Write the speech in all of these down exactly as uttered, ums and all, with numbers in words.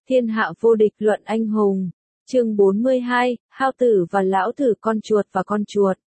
Thiên hạ vô địch luận anh hùng. Chương bốn mươi hai, Hao tử và lão tử, con chuột và con chuột.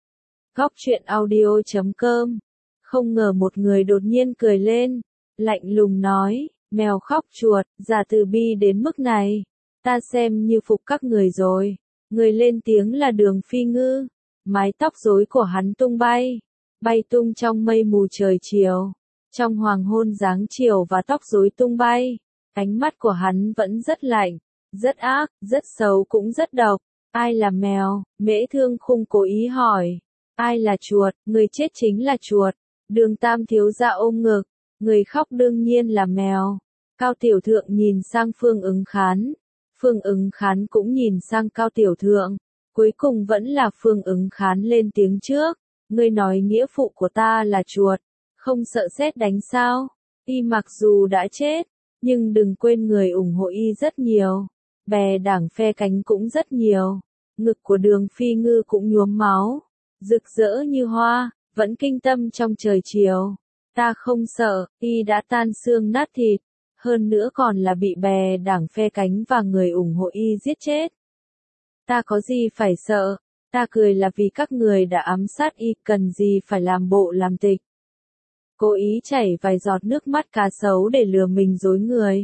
Góc truyện audio chấm com. Không ngờ một người đột nhiên cười lên, lạnh lùng nói, mèo khóc chuột, giả từ bi đến mức này, ta xem như phục các người rồi. Người lên tiếng là Đường Phi Ngư, mái tóc rối của hắn tung bay, bay tung trong mây mù trời chiều, trong hoàng hôn dáng chiều và tóc rối tung bay, ánh mắt của hắn vẫn rất lạnh, rất ác, rất xấu cũng rất độc. Ai là mèo? Mễ Thương Khung cố ý hỏi. Ai là chuột? Người chết chính là chuột. Đường Tam thiếu gia ôm ngực, người khóc đương nhiên là mèo. Cao Tiểu Thượng nhìn sang Phương Ứng Khán, Phương Ứng Khán cũng nhìn sang Cao Tiểu Thượng, cuối cùng vẫn là Phương Ứng Khán lên tiếng trước. Ngươi nói nghĩa phụ của ta là chuột, không sợ sét đánh sao? Y mặc dù đã chết, nhưng đừng quên người ủng hộ y rất nhiều, bè đảng phe cánh cũng rất nhiều. Ngực của Đường Phi Ngư cũng nhuốm máu, rực rỡ như hoa, vẫn kinh tâm trong trời chiều. Ta không sợ, y đã tan xương nát thịt, hơn nữa còn là bị bè đảng phe cánh và người ủng hộ y giết chết. Ta có gì phải sợ, ta cười là vì các người đã ám sát y, cần gì phải làm bộ làm tịch. Cố ý chảy vài giọt nước mắt cá sấu để lừa mình dối người.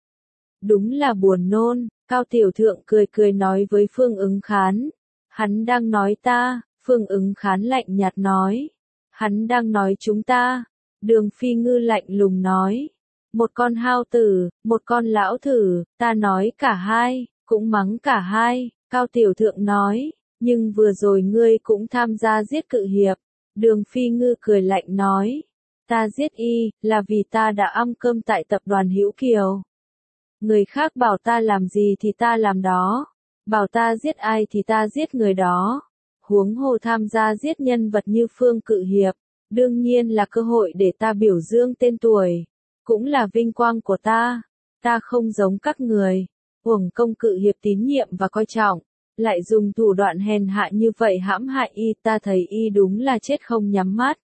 Đúng là buồn nôn. Cao Tiểu Thượng cười cười nói với Phương Ứng Khán. Hắn đang nói ta. Phương Ứng Khán lạnh nhạt nói. Hắn đang nói chúng ta. Đường Phi Ngư lạnh lùng nói. Một con hao tử, một con lão tử, ta nói cả hai, cũng mắng cả hai. Cao Tiểu Thượng nói. Nhưng vừa rồi ngươi cũng tham gia giết cự hiệp. Đường Phi Ngư cười lạnh nói. Ta giết y, là vì ta đã ăn cơm tại tập đoàn Hữu Kiều. Người khác bảo ta làm gì thì ta làm đó. Bảo ta giết ai thì ta giết người đó. Huống hồ tham gia giết nhân vật như Phương Cự Hiệp, đương nhiên là cơ hội để ta biểu dương tên tuổi. Cũng là vinh quang của ta. Ta không giống các người, uổng công Cự Hiệp tín nhiệm và coi trọng, lại dùng thủ đoạn hèn hạ như vậy hãm hại y. Ta thấy y đúng là chết không nhắm mắt.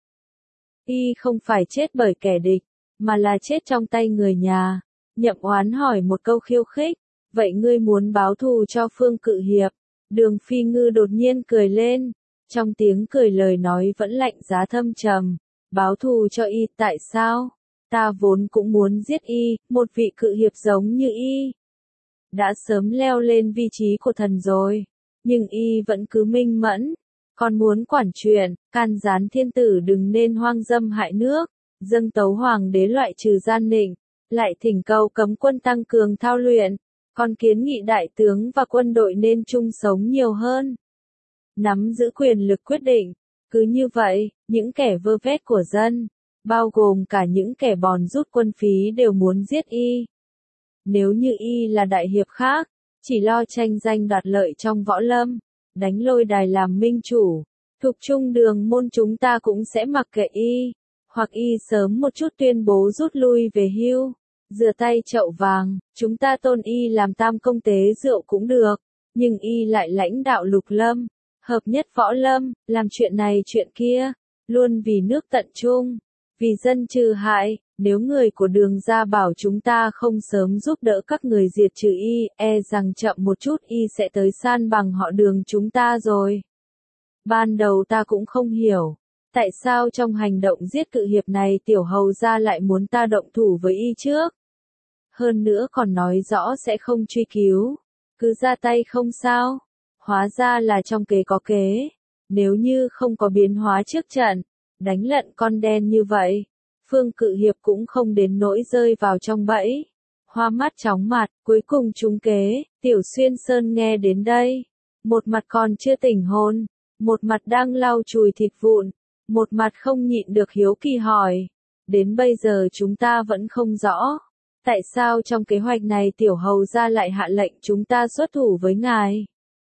Y không phải chết bởi kẻ địch, mà là chết trong tay người nhà. Nhậm Oán hỏi một câu khiêu khích, vậy ngươi muốn báo thù cho Phương Cự Hiệp? Đường Phi Ngư đột nhiên cười lên, trong tiếng cười lời nói vẫn lạnh giá thâm trầm. Báo thù cho y, tại sao? Ta vốn cũng muốn giết y, một vị cự hiệp giống như y. Đã sớm leo lên vị trí của thần rồi, nhưng y vẫn cứ minh mẫn. Còn muốn quản chuyện, can gián thiên tử đừng nên hoang dâm hại nước, dâng tấu hoàng đế loại trừ gian nịnh, lại thỉnh cầu cấm quân tăng cường thao luyện, còn kiến nghị đại tướng và quân đội nên chung sống nhiều hơn, nắm giữ quyền lực quyết định. Cứ như vậy, những kẻ vơ vét của dân, bao gồm cả những kẻ bòn rút quân phí đều muốn giết y. Nếu như y là đại hiệp khác, chỉ lo tranh danh đoạt lợi trong võ lâm, đánh lôi đài làm minh chủ, thuộc trung đường môn chúng ta cũng sẽ mặc kệ y, hoặc y sớm một chút tuyên bố rút lui về hưu, rửa tay chậu vàng, chúng ta tôn y làm tam công tế rượu cũng được, nhưng y lại lãnh đạo lục lâm, hợp nhất võ lâm, làm chuyện này chuyện kia, luôn vì nước tận trung, vì dân trừ hại. Nếu người của Đường gia bảo chúng ta không sớm giúp đỡ các người diệt trừ y, e rằng chậm một chút y sẽ tới san bằng họ Đường chúng ta rồi. Ban đầu ta cũng không hiểu, tại sao trong hành động giết cự hiệp này Tiểu hầu gia lại muốn ta động thủ với y trước. Hơn nữa còn nói rõ sẽ không truy cứu, cứ ra tay không sao. Hóa ra là trong kế có kế, nếu như không có biến hóa trước trận, đánh lận con đen như vậy, Phương Cự Hiệp cũng không đến nỗi rơi vào trong bẫy. Hoa mắt chóng mặt, cuối cùng trúng kế. Tiểu Xuyên Sơn nghe đến đây, một mặt còn chưa tỉnh hồn, một mặt đang lau chùi thịt vụn, một mặt không nhịn được hiếu kỳ hỏi. Đến bây giờ chúng ta vẫn không rõ, tại sao trong kế hoạch này Tiểu hầu gia lại hạ lệnh chúng ta xuất thủ với ngài.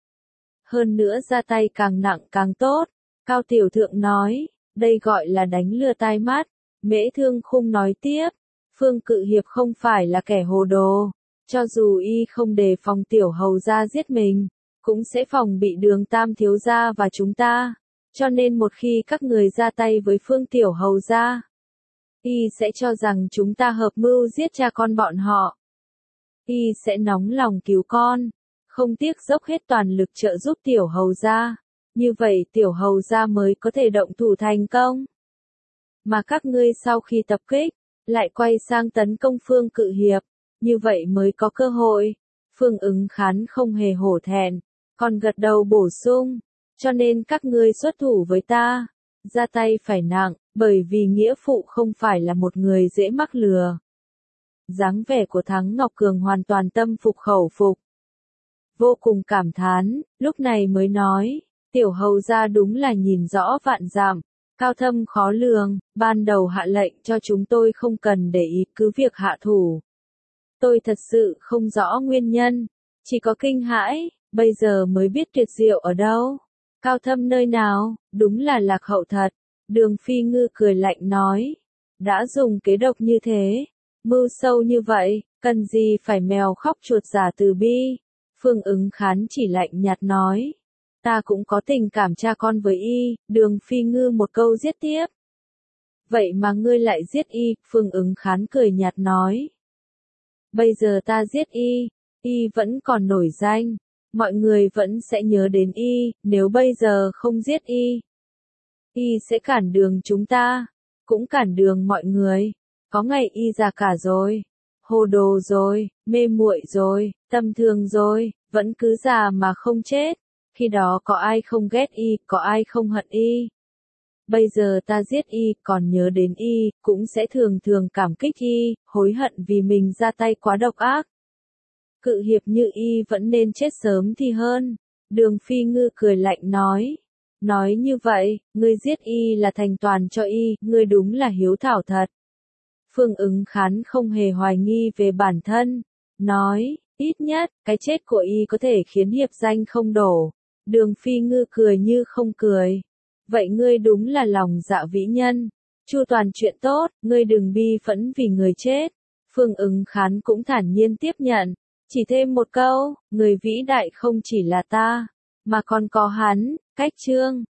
Hơn nữa ra tay càng nặng càng tốt. Cao Tiểu Thượng nói, đây gọi là đánh lừa tai mắt. Mễ Thương Khung nói tiếp, Phương Cự Hiệp không phải là kẻ hồ đồ, cho dù y không đề phòng Tiểu hầu gia giết mình, cũng sẽ phòng bị Đường Tam thiếu gia và chúng ta, cho nên một khi các người ra tay với Phương Tiểu hầu gia, y sẽ cho rằng chúng ta hợp mưu giết cha con bọn họ. y sẽ nóng lòng cứu con, không tiếc dốc hết toàn lực trợ giúp tiểu hầu gia, như vậy tiểu hầu gia mới có thể động thủ thành công. Mà các ngươi sau khi tập kích, lại quay sang tấn công Phương Cự Hiệp, như vậy mới có cơ hội. Phương Ứng Khán không hề hổ thẹn, còn gật đầu bổ sung, cho nên các ngươi xuất thủ với ta, ra tay phải nặng, bởi vì nghĩa phụ không phải là một người dễ mắc lừa. Dáng vẻ của Thắng Ngọc Cường hoàn toàn tâm phục khẩu phục. Vô cùng cảm thán, lúc này mới nói, tiểu hầu gia đúng là nhìn rõ vạn dặm, cao thâm khó lường, ban đầu hạ lệnh cho chúng tôi không cần để ý cứ việc hạ thủ. Tôi thật sự không rõ nguyên nhân, chỉ có kinh hãi, bây giờ mới biết tuyệt diệu ở đâu, cao thâm nơi nào, đúng là lạc hậu thật. Đường Phi Ngư cười lạnh nói, đã dùng kế độc như thế, mưu sâu như vậy, cần gì phải mèo khóc chuột giả từ bi. Phương Ứng Khán chỉ lạnh nhạt nói, ta cũng có tình cảm cha con với y. Đường Phi Ngư một câu giết tiếp. Vậy mà ngươi lại giết y, Phương Ứng Khán cười nhạt nói. Bây giờ ta giết y, y vẫn còn nổi danh, mọi người vẫn sẽ nhớ đến y, nếu bây giờ không giết y, y sẽ cản đường chúng ta, cũng cản đường mọi người. Có ngày y già cả rồi, hồ đồ rồi, mê muội rồi, tâm thương rồi, vẫn cứ già mà không chết. Khi đó có ai không ghét y, có ai không hận y. Bây giờ ta giết y, còn nhớ đến y, cũng sẽ thường thường cảm kích y, hối hận vì mình ra tay quá độc ác. Cự hiệp như y vẫn nên chết sớm thì hơn. Đường Phi Ngư cười lạnh nói. Nói như vậy, ngươi giết y là thành toàn cho y, ngươi đúng là hiếu thảo thật. Phương Ứng Khán không hề hoài nghi về bản thân, nói, ít nhất, cái chết của y có thể khiến hiệp danh không đổ. Đường Phi Ngư cười như không cười. Vậy ngươi đúng là lòng dạ vĩ nhân, chu toàn chuyện tốt, ngươi đừng bi phẫn vì người chết. Phương Ứng Khán cũng thản nhiên tiếp nhận, chỉ thêm một câu, người vĩ đại không chỉ là ta, mà còn có hắn, Cách Trương.